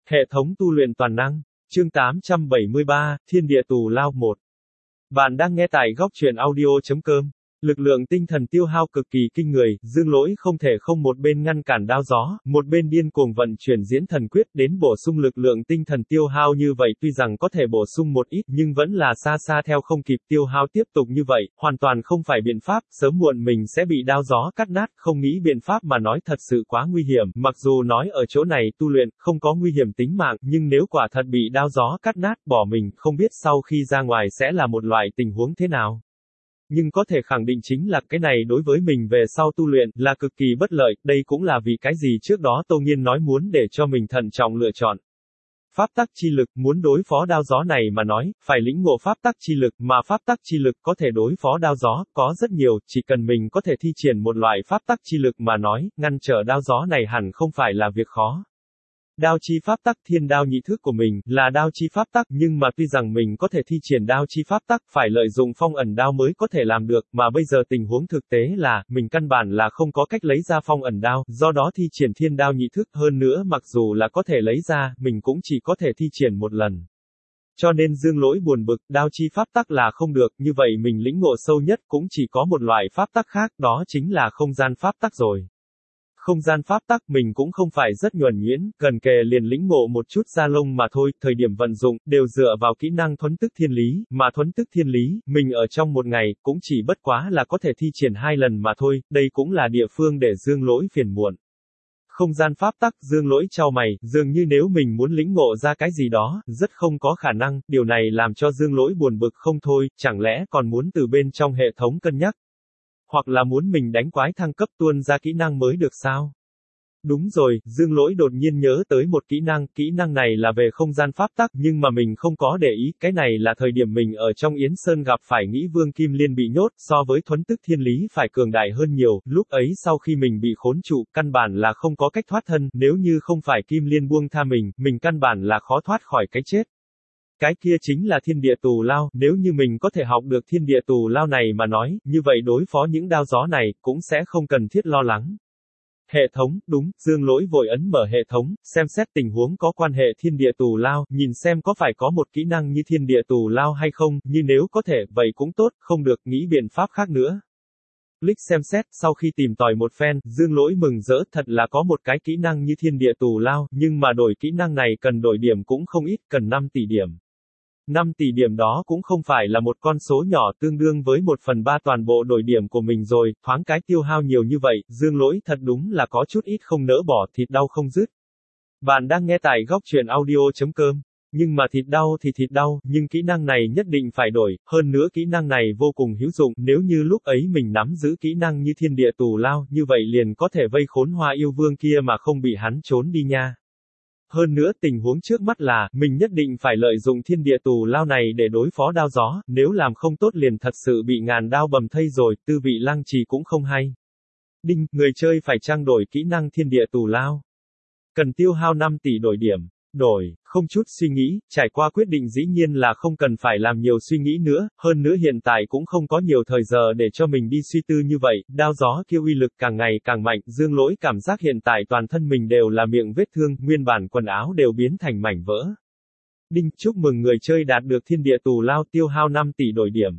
Hệ thống tu luyện toàn năng. Chương 873, Thiên địa tù lao 1. Bạn đang nghe tại góc truyện audio.com. Lực lượng tinh thần tiêu hao cực kỳ kinh người, Dương Lỗi không thể không một bên ngăn cản đao gió, một bên điên cuồng vận chuyển diễn thần quyết đến bổ sung lực lượng tinh thần tiêu hao như vậy, tuy rằng có thể bổ sung một ít nhưng vẫn là xa xa theo không kịp tiêu hao tiếp tục như vậy, hoàn toàn không phải biện pháp, sớm muộn mình sẽ bị đao gió cắt nát, không nghĩ biện pháp mà nói thật sự quá nguy hiểm, mặc dù nói ở chỗ này tu luyện, không có nguy hiểm tính mạng, nhưng nếu quả thật bị đao gió cắt nát, bỏ mình, không biết sau khi ra ngoài sẽ là một loại tình huống thế nào. Nhưng có thể khẳng định chính là cái này đối với mình về sau tu luyện là cực kỳ bất lợi, đây cũng là vì cái gì trước đó Tô Nghiên nói muốn để cho mình thận trọng lựa chọn. Pháp tắc chi lực, muốn đối phó đao gió này mà nói, phải lĩnh ngộ pháp tắc chi lực, mà pháp tắc chi lực có thể đối phó đao gió, có rất nhiều, chỉ cần mình có thể thi triển một loại pháp tắc chi lực mà nói, ngăn trở đao gió này hẳn không phải là việc khó. Đao chi pháp tắc, thiên đao nhị thức của mình, là đao chi pháp tắc, nhưng mà tuy rằng mình có thể thi triển đao chi pháp tắc, phải lợi dụng phong ẩn đao mới có thể làm được, mà bây giờ tình huống thực tế là, mình căn bản là không có cách lấy ra phong ẩn đao, do đó thi triển thiên đao nhị thức, hơn nữa mặc dù là có thể lấy ra, mình cũng chỉ có thể thi triển một lần. Cho nên Dương Lỗi buồn bực, đao chi pháp tắc là không được, như vậy mình lĩnh ngộ sâu nhất cũng chỉ có một loại pháp tắc khác, đó chính là không gian pháp tắc rồi. Không gian pháp tắc mình cũng không phải rất nhuần nhuyễn, gần kề liền lĩnh ngộ một chút da lông mà thôi, thời điểm vận dụng, đều dựa vào kỹ năng thuấn tức thiên lý, mà thuấn tức thiên lý, mình ở trong một ngày, cũng chỉ bất quá là có thể thi triển 2 lần mà thôi, đây cũng là địa phương để Dương Lỗi phiền muộn. Không gian pháp tắc, Dương Lỗi chau mày, dường như nếu mình muốn lĩnh ngộ ra cái gì đó, rất không có khả năng, điều này làm cho Dương Lỗi buồn bực không thôi, chẳng lẽ còn muốn từ bên trong hệ thống cân nhắc. Hoặc là muốn mình đánh quái thăng cấp tuôn ra kỹ năng mới được sao? Đúng rồi, Dương Lỗi đột nhiên nhớ tới một kỹ năng này là về không gian pháp tắc, nhưng mà mình không có để ý, cái này là thời điểm mình ở trong Yến Sơn gặp phải Nghĩ Vương Kim Liên bị nhốt, so với thuấn tức thiên lý phải cường đại hơn nhiều, lúc ấy sau khi mình bị khốn trụ, căn bản là không có cách thoát thân, nếu như không phải Kim Liên buông tha mình căn bản là khó thoát khỏi cái chết. Cái kia chính là thiên địa tù lao, nếu như mình có thể học được thiên địa tù lao này mà nói, như vậy đối phó những đao gió này, cũng sẽ không cần thiết lo lắng. Hệ thống, đúng, Dương Lỗi vội ấn mở hệ thống, xem xét tình huống có quan hệ thiên địa tù lao, nhìn xem có phải có một kỹ năng như thiên địa tù lao hay không, như nếu có thể, vậy cũng tốt, không được, nghĩ biện pháp khác nữa. Click xem xét, sau khi tìm tòi một phen, Dương Lỗi mừng rỡ, thật là có một cái kỹ năng như thiên địa tù lao, nhưng mà đổi kỹ năng này cần đổi điểm cũng không ít, cần 5 tỷ điểm. 5 tỷ điểm đó cũng không phải là một con số nhỏ, tương đương với 1/3 toàn bộ đổi điểm của mình rồi, thoáng cái tiêu hao nhiều như vậy, Dương Lỗi thật đúng là có chút ít không nỡ bỏ, thịt đau không dứt. Bạn đang nghe tại góc truyện audio.com. Nhưng mà thịt đau, nhưng kỹ năng này nhất định phải đổi, hơn nữa kỹ năng này vô cùng hữu dụng, nếu như lúc ấy mình nắm giữ kỹ năng như thiên địa tù lao, như vậy liền có thể vây khốn Hoa Yêu Vương kia mà không bị hắn trốn đi nha. Hơn nữa tình huống trước mắt là, mình nhất định phải lợi dụng thiên địa tù lao này để đối phó đao gió, nếu làm không tốt liền thật sự bị ngàn đao bầm thây rồi, tư vị lăng trì cũng không hay. Đinh, người chơi phải trang đổi kỹ năng thiên địa tù lao. Cần tiêu hao 5 tỷ đổi điểm. Đổi, không chút suy nghĩ, trải qua quyết định dĩ nhiên là không cần phải làm nhiều suy nghĩ nữa, hơn nữa hiện tại cũng không có nhiều thời giờ để cho mình đi suy tư như vậy, đao gió kia uy lực càng ngày càng mạnh, Dương Lỗi cảm giác hiện tại toàn thân mình đều là miệng vết thương, nguyên bản quần áo đều biến thành mảnh vỡ. Đinh, chúc mừng người chơi đạt được thiên địa tù lao, tiêu hao 5 tỷ đổi điểm.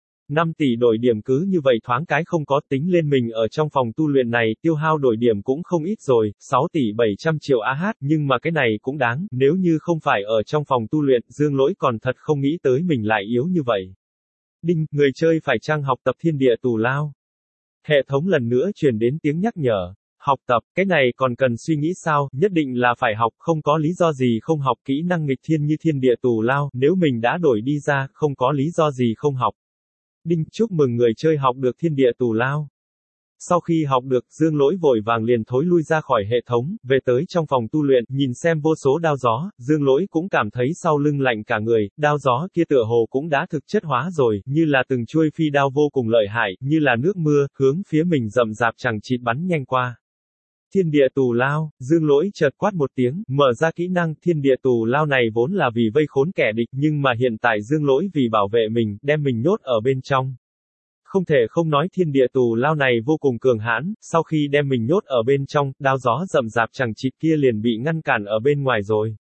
5 tỷ đổi điểm cứ như vậy thoáng cái không có, tính lên mình ở trong phòng tu luyện này, tiêu hao đổi điểm cũng không ít rồi, 6 tỷ 700 triệu AH, nhưng mà cái này cũng đáng, nếu như không phải ở trong phòng tu luyện, Dương Lỗi còn thật không nghĩ tới mình lại yếu như vậy. Đinh, người chơi phải chăng học tập thiên địa tù lao. Hệ thống lần nữa truyền đến tiếng nhắc nhở. Học tập, cái này còn cần suy nghĩ sao, nhất định là phải học, không có lý do gì không học kỹ năng nghịch thiên như thiên địa tù lao, nếu mình đã đổi đi ra, không có lý do gì không học. Đinh, chúc mừng người chơi học được thiên địa tù lao. Sau khi học được, Dương Lỗi vội vàng liền thối lui ra khỏi hệ thống, về tới trong phòng tu luyện, nhìn xem vô số đao gió, Dương Lỗi cũng cảm thấy sau lưng lạnh cả người, đao gió kia tựa hồ cũng đã thực chất hóa rồi, như là từng chuôi phi đao vô cùng lợi hại, như là nước mưa, hướng phía mình rậm rạp chằng chịt bắn nhanh qua. Thiên địa tù lao, Dương Lỗi chợt quát một tiếng, mở ra kỹ năng, thiên địa tù lao này vốn là vì vây khốn kẻ địch, nhưng mà hiện tại Dương Lỗi vì bảo vệ mình, đem mình nhốt ở bên trong. Không thể không nói thiên địa tù lao này vô cùng cường hãn, sau khi đem mình nhốt ở bên trong, đao gió rậm rạp chằng chịt kia liền bị ngăn cản ở bên ngoài rồi.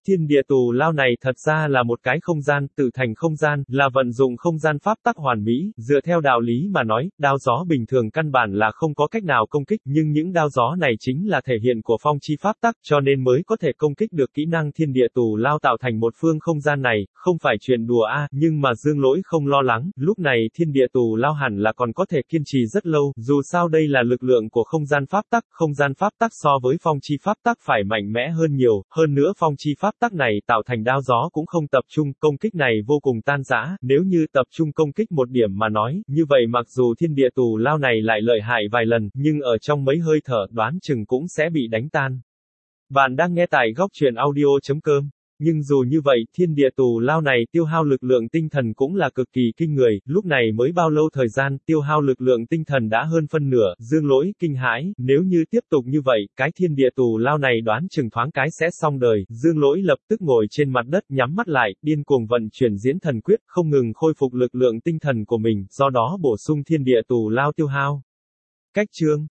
Thiên địa tù lao này thật ra là một cái không gian, tự thành không gian, là vận dụng không gian pháp tắc hoàn mỹ, dựa theo đạo lý mà nói, đao gió bình thường căn bản là không có cách nào công kích, nhưng những đao gió này chính là thể hiện của phong chi pháp tắc, cho nên mới có thể công kích được kỹ năng thiên địa tù lao tạo thành một phương không gian này, không phải chuyện đùa nhưng mà Dương Lỗi không lo lắng, lúc này thiên địa tù lao hẳn là còn có thể kiên trì rất lâu, dù sao đây là lực lượng của không gian pháp tắc so với phong chi pháp tắc phải mạnh mẽ hơn nhiều, hơn nữa phong chi pháp tắc này tạo thành đao gió cũng không tập trung, công kích này vô cùng tan rã, nếu như tập trung công kích một điểm mà nói, như vậy mặc dù thiên địa tù lao này lại lợi hại vài lần, nhưng ở trong mấy hơi thở đoán chừng cũng sẽ bị đánh tan. Bạn đang nghe tại góc truyện audio.com. Nhưng dù như vậy, thiên địa tù lao này tiêu hao lực lượng tinh thần cũng là cực kỳ kinh người, lúc này mới bao lâu thời gian, tiêu hao lực lượng tinh thần đã hơn phân nửa, Dương Lỗi kinh hãi, nếu như tiếp tục như vậy, cái thiên địa tù lao này đoán chừng thoáng cái sẽ xong đời, Dương Lỗi lập tức ngồi trên mặt đất nhắm mắt lại, điên cuồng vận chuyển diễn thần quyết, không ngừng khôi phục lực lượng tinh thần của mình, do đó bổ sung thiên địa tù lao tiêu hao. Cách chương